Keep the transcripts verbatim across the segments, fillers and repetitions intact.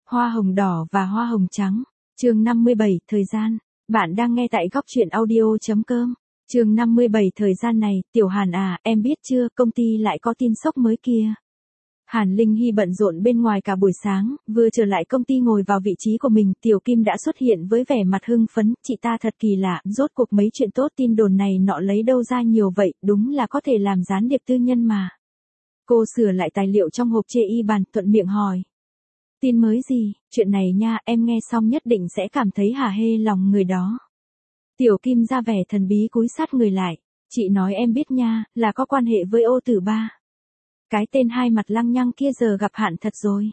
Hoa hồng đỏ và hoa hồng trắng. Chương năm mươi bảy, thời gian. Bạn đang nghe tại góc truyện audio chấm com. Chương năm mươi bảy, thời gian này, Tiểu Hàn à, em biết chưa, công ty lại có tin sốc mới kìa. Hàn Linh Hy bận rộn bên ngoài cả buổi sáng, vừa trở lại công ty ngồi vào vị trí của mình, Tiểu Kim đã xuất hiện với vẻ mặt hưng phấn, chị ta thật kỳ lạ, rốt cuộc mấy chuyện tốt tin đồn này nọ lấy đâu ra nhiều vậy, đúng là có thể làm gián điệp tư nhân mà. Cô sửa lại tài liệu trong hộp chê y bàn, thuận miệng hỏi. Tin mới gì, chuyện này nha, em nghe xong nhất định sẽ cảm thấy hả hê lòng người đó. Tiểu Kim ra vẻ thần bí cúi sát người lại, chị nói em biết nha, là có quan hệ với Ô Tử Ba. Cái tên hai mặt lăng nhăng kia giờ gặp hạn thật rồi.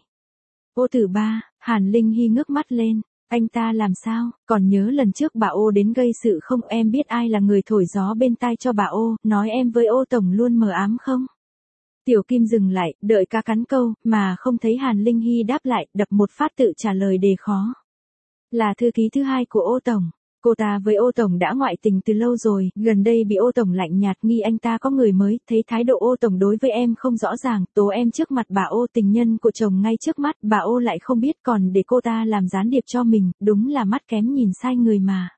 Ô Tử Ba, Hàn Linh Hy ngước mắt lên, anh ta làm sao, còn nhớ lần trước bà Ô đến gây sự không, em biết ai là người thổi gió bên tai cho bà Ô, nói em với Ô Tổng luôn mờ ám không? Tiểu Kim dừng lại, đợi ca cắn câu, mà không thấy Hàn Linh Hy đáp lại, đập một phát tự trả lời đề khó. Là thư ký thứ hai của Ô Tổng. Cô ta với Ô Tổng đã ngoại tình từ lâu rồi, gần đây bị Ô Tổng lạnh nhạt nghi anh ta có người mới, thấy thái độ Ô Tổng đối với em không rõ ràng, tố em trước mặt bà Ô tình nhân của chồng ngay trước mắt, bà Ô lại không biết còn để cô ta làm gián điệp cho mình, đúng là mắt kém nhìn sai người mà.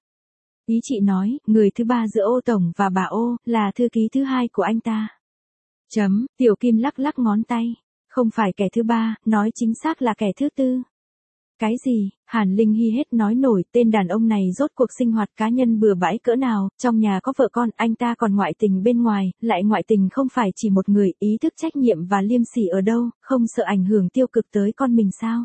Ý chị nói, người thứ ba giữa Ô Tổng và bà Ô, là thư ký thứ hai của anh ta. Chấm, Tiểu Kim lắc lắc ngón tay, không phải kẻ thứ ba, nói chính xác là kẻ thứ tư. Cái gì, Hàn Linh Hy hết nói nổi, tên đàn ông này rốt cuộc sinh hoạt cá nhân bừa bãi cỡ nào, trong nhà có vợ con, anh ta còn ngoại tình bên ngoài, lại ngoại tình không phải chỉ một người, ý thức trách nhiệm và liêm sỉ ở đâu, không sợ ảnh hưởng tiêu cực tới con mình sao?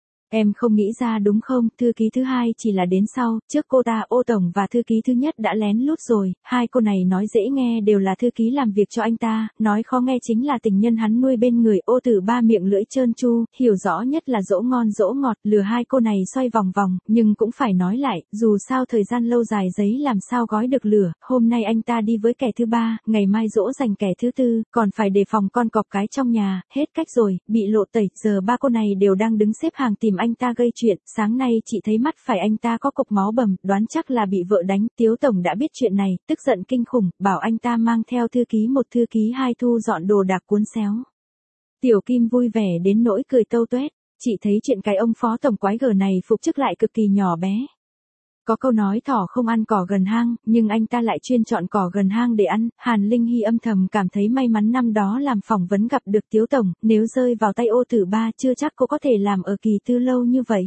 Em không nghĩ ra đúng không, thư ký thứ hai chỉ là đến sau, trước cô ta Ô Tổng và thư ký thứ nhất đã lén lút rồi, hai cô này nói dễ nghe đều là thư ký làm việc cho anh ta, nói khó nghe chính là tình nhân hắn nuôi bên người. Ô Tử Ba miệng lưỡi trơn tru, hiểu rõ nhất là dỗ ngon dỗ ngọt, lừa hai cô này xoay vòng vòng, nhưng cũng phải nói lại, dù sao thời gian lâu dài giấy làm sao gói được lửa, hôm nay anh ta đi với kẻ thứ ba, ngày mai dỗ dành kẻ thứ tư, còn phải đề phòng con cọp cái trong nhà, hết cách rồi, bị lộ tẩy, giờ ba cô này đều đang đứng xếp hàng tìm anh ta gây chuyện, sáng nay chị thấy mắt phải anh ta có cục máu bầm, đoán chắc là bị vợ đánh, Tiếu Tổng đã biết chuyện này, tức giận kinh khủng, bảo anh ta mang theo thư ký một thư ký hai thu dọn đồ đạc cuốn xéo. Tiểu Kim vui vẻ đến nỗi cười tâu tuét, chị thấy chuyện cái ông phó tổng quái gở này phục chức lại cực kỳ nhỏ bé. Có câu nói thỏ không ăn cỏ gần hang, nhưng anh ta lại chuyên chọn cỏ gần hang để ăn, Hàn Linh Hy âm thầm cảm thấy may mắn năm đó làm phỏng vấn gặp được Tiếu Tổng, nếu rơi vào tay Ô Tử Ba chưa chắc cô có thể làm ở kỳ tư lâu như vậy.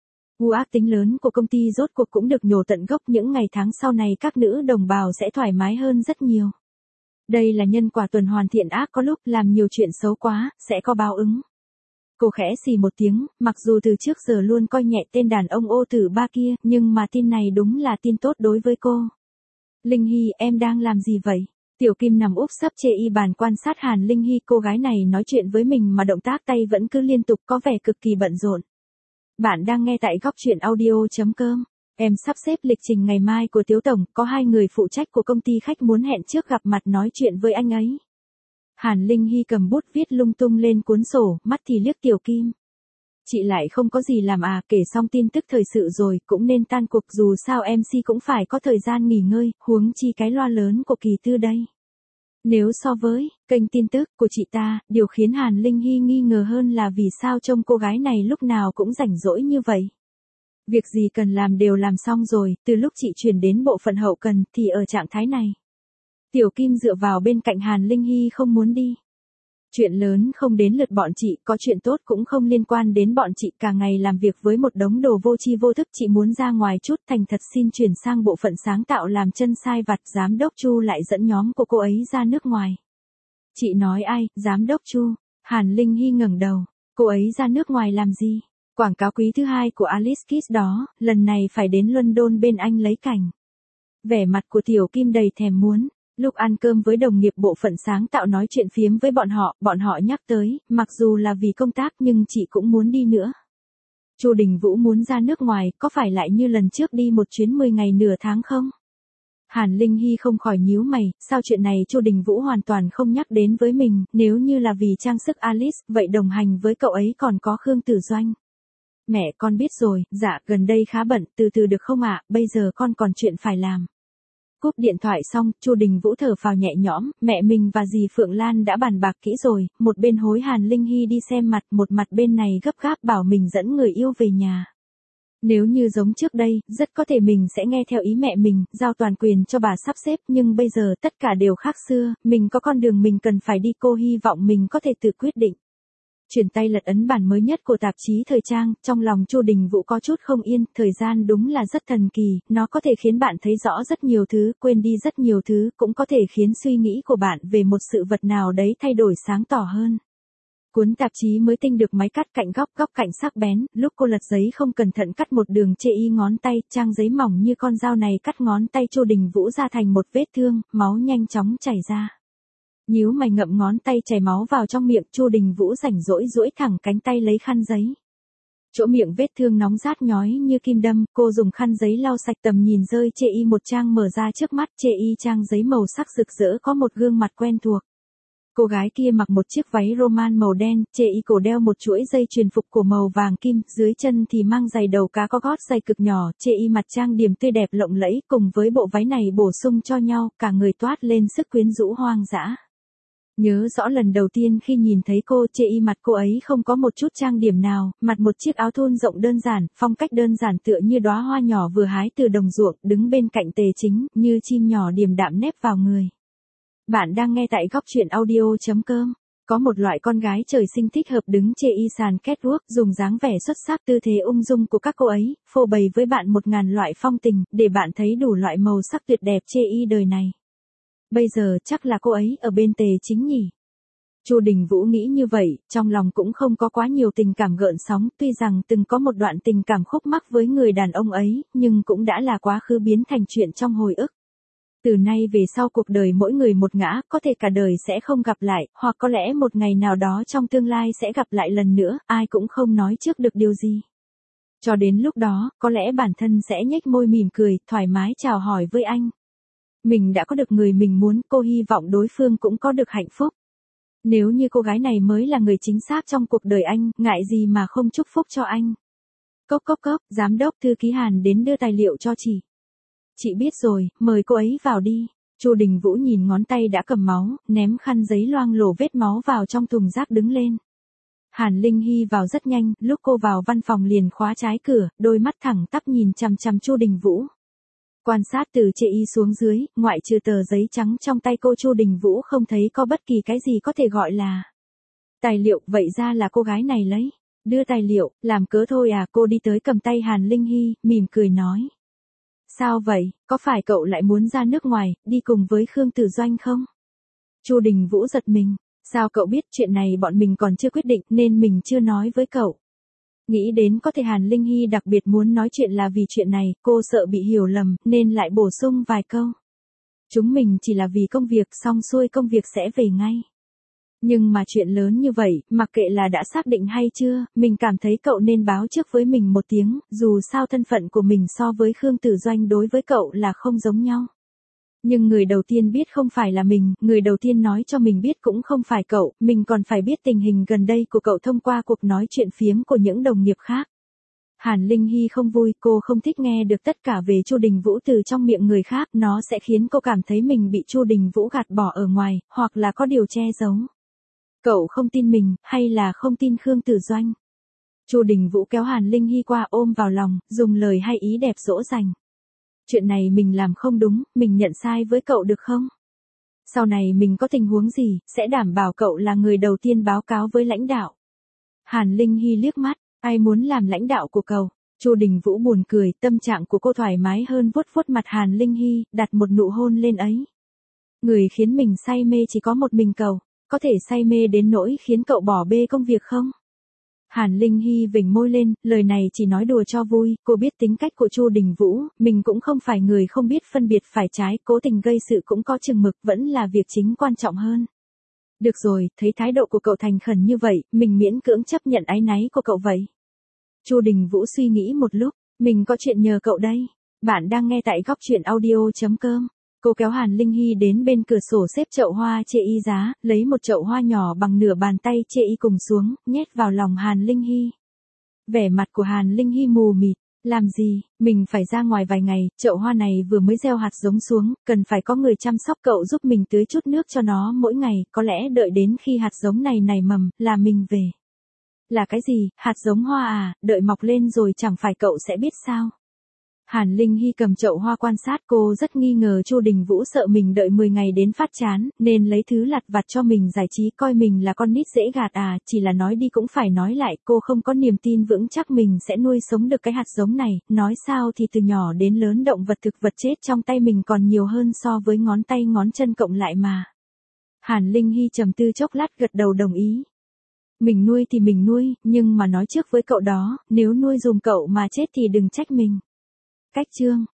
U ác tính lớn của công ty rốt cuộc cũng được nhổ tận gốc, những ngày tháng sau này các nữ đồng bào sẽ thoải mái hơn rất nhiều. Đây là nhân quả tuần hoàn thiện ác, có lúc làm nhiều chuyện xấu quá, sẽ có báo ứng. Cô khẽ xì một tiếng, mặc dù từ trước giờ luôn coi nhẹ tên đàn ông Ô Tử Ba kia, nhưng mà tin này đúng là tin tốt đối với cô. Linh Hy, em đang làm gì vậy? Tiểu Kim nằm úp sấp chê y bàn quan sát Hàn Linh Hy, cô gái này nói chuyện với mình mà động tác tay vẫn cứ liên tục, có vẻ cực kỳ bận rộn. Bạn đang nghe tại góc truyện audio chấm com. Em sắp xếp lịch trình ngày mai của Tiếu Tổng, có hai người phụ trách của công ty khách muốn hẹn trước gặp mặt nói chuyện với anh ấy. Hàn Linh Hy cầm bút viết lung tung lên cuốn sổ, mắt thì liếc Tiểu Kim. Chị lại không có gì làm à, kể xong tin tức thời sự rồi, cũng nên tan cuộc, dù sao em xê cũng phải có thời gian nghỉ ngơi, huống chi cái loa lớn của kỳ tư đây. Nếu so với kênh tin tức của chị ta, điều khiến Hàn Linh Hy nghi ngờ hơn là vì sao trông cô gái này lúc nào cũng rảnh rỗi như vậy. Việc gì cần làm đều làm xong rồi, từ lúc chị chuyển đến bộ phận hậu cần thì ở trạng thái này. Tiểu Kim dựa vào bên cạnh Hàn Linh Hy không muốn đi. Chuyện lớn không đến lượt bọn chị, có chuyện tốt cũng không liên quan đến bọn chị, cả ngày làm việc với một đống đồ vô tri vô thức, chị muốn ra ngoài chút, thành thật xin chuyển sang bộ phận sáng tạo làm chân sai vặt. Giám đốc Chu lại dẫn nhóm của cô ấy ra nước ngoài. Chị nói ai, giám đốc Chu? Hàn Linh Hy ngẩng đầu, cô ấy ra nước ngoài làm gì? Quảng cáo quý thứ hai của Alice Keys đó, lần này phải đến London bên anh lấy cảnh. Vẻ mặt của Tiểu Kim đầy thèm muốn. Lúc ăn cơm với đồng nghiệp bộ phận sáng tạo nói chuyện phiếm với bọn họ, bọn họ nhắc tới, mặc dù là vì công tác nhưng chị cũng muốn đi nữa. Chu Đình Vũ muốn ra nước ngoài, có phải lại như lần trước đi một chuyến mười ngày nửa tháng không? Hàn Linh Hy không khỏi nhíu mày, sao chuyện này Chu Đình Vũ hoàn toàn không nhắc đến với mình, nếu như là vì trang sức Alice, vậy đồng hành với cậu ấy còn có Khương Tử Doanh. Mẹ con biết rồi, dạ gần đây khá bận, từ từ được không ạ, bây giờ con còn chuyện phải làm. Cúp điện thoại xong, Chu Đình Vũ thở phào nhẹ nhõm, mẹ mình và dì Phượng Lan đã bàn bạc kỹ rồi, một bên hối Hàn Linh Hy đi xem mặt, một mặt bên này gấp gáp bảo mình dẫn người yêu về nhà. Nếu như giống trước đây, rất có thể mình sẽ nghe theo ý mẹ mình, giao toàn quyền cho bà sắp xếp, nhưng bây giờ tất cả đều khác xưa, mình có con đường mình cần phải đi, cô hy vọng mình có thể tự quyết định. Chuyển tay lật ấn bản mới nhất của tạp chí thời trang, trong lòng Chu Đình Vũ có chút không yên, thời gian đúng là rất thần kỳ, nó có thể khiến bạn thấy rõ rất nhiều thứ, quên đi rất nhiều thứ, cũng có thể khiến suy nghĩ của bạn về một sự vật nào đấy thay đổi sáng tỏ hơn. Cuốn tạp chí mới tinh được máy cắt cạnh góc, góc cạnh sắc bén, lúc cô lật giấy không cẩn thận cắt một đường chê y ngón tay, trang giấy mỏng như con dao này cắt ngón tay Chu Đình Vũ ra thành một vết thương, máu nhanh chóng chảy ra. Nhíu mày ngậm ngón tay chảy máu vào trong miệng, Chu Đình Vũ rảnh rỗi duỗi thẳng cánh tay lấy khăn giấy. Chỗ miệng vết thương nóng rát nhói như kim đâm, cô dùng khăn giấy lau sạch, tầm nhìn rơi chê y một trang mở ra trước mắt, chê y trang giấy màu sắc rực rỡ có một gương mặt quen thuộc. Cô gái kia mặc một chiếc váy roman màu đen, chê y cổ đeo một chuỗi dây chuyền phục cổ màu vàng kim, dưới chân thì mang giày đầu cá có gót giày cực nhỏ, chê y mặt trang điểm tươi đẹp lộng lẫy, cùng với bộ váy này bổ sung cho nhau, cả người toát lên sức quyến rũ hoang dã. Nhớ rõ lần đầu tiên khi nhìn thấy cô, chê y mặt cô ấy không có một chút trang điểm nào, mặc một chiếc áo thun rộng đơn giản, phong cách đơn giản tựa như đóa hoa nhỏ vừa hái từ đồng ruộng, đứng bên cạnh Tề Chính, như chim nhỏ điềm đạm nép vào người. Bạn đang nghe tại góc truyện audio chấm com. Có một loại con gái trời sinh thích hợp đứng chê y sàn catwalk, dùng dáng vẻ xuất sắc, tư thế ung dung của các cô ấy, phô bày với bạn một ngàn loại phong tình, để bạn thấy đủ loại màu sắc tuyệt đẹp chê y đời này. Bây giờ chắc là cô ấy ở bên Tề Chính nhỉ? Chu Đình Vũ nghĩ như vậy, trong lòng cũng không có quá nhiều tình cảm gợn sóng, tuy rằng từng có một đoạn tình cảm khúc mắc với người đàn ông ấy, nhưng cũng đã là quá khứ biến thành chuyện trong hồi ức. Từ nay về sau cuộc đời mỗi người một ngã, có thể cả đời sẽ không gặp lại, hoặc có lẽ một ngày nào đó trong tương lai sẽ gặp lại lần nữa, ai cũng không nói trước được điều gì. Cho đến lúc đó, có lẽ bản thân sẽ nhếch môi mỉm cười, thoải mái chào hỏi với anh. Mình đã có được người mình muốn, cô hy vọng đối phương cũng có được hạnh phúc. Nếu như cô gái này mới là người chính xác trong cuộc đời anh, ngại gì mà không chúc phúc cho anh. Cốc cốc cốc, giám đốc thư ký Hàn đến đưa tài liệu cho chị. Chị biết rồi, mời cô ấy vào đi. Chu Đình Vũ nhìn ngón tay đã cầm máu, ném khăn giấy loang lổ vết máu vào trong thùng rác đứng lên. Hàn Linh Hy vào rất nhanh, lúc cô vào văn phòng liền khóa trái cửa, đôi mắt thẳng tắp nhìn chằm chằm Chu Đình Vũ. Quan sát từ chê y xuống dưới, ngoại trừ tờ giấy trắng trong tay cô, Chu Đình Vũ không thấy có bất kỳ cái gì có thể gọi là tài liệu, vậy ra là cô gái này lấy. Đưa tài liệu, làm cớ thôi à, cô đi tới cầm tay Hàn Linh Hy, mỉm cười nói. Sao vậy, có phải cậu lại muốn ra nước ngoài, đi cùng với Khương Tử Doanh không? Chu Đình Vũ giật mình, sao cậu biết, chuyện này bọn mình còn chưa quyết định nên mình chưa nói với cậu. Nghĩ đến có thể Hàn Linh Hy đặc biệt muốn nói chuyện là vì chuyện này, cô sợ bị hiểu lầm, nên lại bổ sung vài câu. Chúng mình chỉ là vì công việc, xong xuôi công việc sẽ về ngay. Nhưng mà chuyện lớn như vậy, mặc kệ là đã xác định hay chưa, mình cảm thấy cậu nên báo trước với mình một tiếng, dù sao thân phận của mình so với Khương Tử Doanh đối với cậu là không giống nhau. Nhưng người đầu tiên biết không phải là mình, người đầu tiên nói cho mình biết cũng không phải cậu, mình còn phải biết tình hình gần đây của cậu thông qua cuộc nói chuyện phiếm của những đồng nghiệp khác. Hàn Linh Hy không vui, cô không thích nghe được tất cả về Chu Đình Vũ từ trong miệng người khác, nó sẽ khiến cô cảm thấy mình bị Chu Đình Vũ gạt bỏ ở ngoài, hoặc là có điều che giấu. Cậu không tin mình, hay là không tin Khương Tử Doanh? Chu Đình Vũ kéo Hàn Linh Hy qua ôm vào lòng, dùng lời hay ý đẹp dỗ dành. Chuyện này mình làm không đúng, mình nhận sai với cậu được không? Sau này mình có tình huống gì, sẽ đảm bảo cậu là người đầu tiên báo cáo với lãnh đạo. Hàn Linh Hy liếc mắt, ai muốn làm lãnh đạo của cậu? Chu Đình Vũ buồn cười, tâm trạng của cô thoải mái hơn, vuốt vuốt mặt Hàn Linh Hy, đặt một nụ hôn lên ấy. Người khiến mình say mê chỉ có một mình cậu, có thể say mê đến nỗi khiến cậu bỏ bê công việc không? Hàn Linh Hy vểnh môi lên, lời này chỉ nói đùa cho vui, cô biết tính cách của Chu Đình Vũ, mình cũng không phải người không biết phân biệt phải trái, cố tình gây sự cũng có chừng mực, vẫn là việc chính quan trọng hơn. Được rồi, thấy thái độ của cậu thành khẩn như vậy, mình miễn cưỡng chấp nhận áy náy của cậu vậy. Chu Đình Vũ suy nghĩ một lúc, mình có chuyện nhờ cậu đây. Bạn đang nghe tại góc truyện audio chấm com. Cô kéo Hàn Linh Hy đến bên cửa sổ xếp chậu hoa chê y giá, lấy một chậu hoa nhỏ bằng nửa bàn tay chê y cùng xuống, nhét vào lòng Hàn Linh Hy. Vẻ mặt của Hàn Linh Hy mù mịt, Làm gì, mình phải ra ngoài vài ngày, chậu hoa này vừa mới gieo hạt giống xuống, cần phải có người chăm sóc, cậu giúp mình tưới chút nước cho nó mỗi ngày, có lẽ đợi đến khi hạt giống này nảy mầm, là mình về. Là cái gì, hạt giống hoa à, đợi mọc lên rồi chẳng phải cậu sẽ biết sao? Hàn Linh Hy cầm chậu hoa quan sát, cô rất nghi ngờ Chu Đình Vũ sợ mình đợi mười ngày đến phát chán, nên lấy thứ lặt vặt cho mình giải trí, coi mình là con nít dễ gạt à, chỉ là nói đi cũng phải nói lại, cô không có niềm tin vững chắc mình sẽ nuôi sống được cái hạt giống này, nói sao thì từ nhỏ đến lớn động vật thực vật chết trong tay mình còn nhiều hơn so với ngón tay ngón chân cộng lại mà. Hàn Linh Hy trầm tư chốc lát gật đầu đồng ý. Mình nuôi thì mình nuôi, nhưng mà nói trước với cậu đó, nếu nuôi dùm cậu mà chết thì đừng trách mình. Cách chương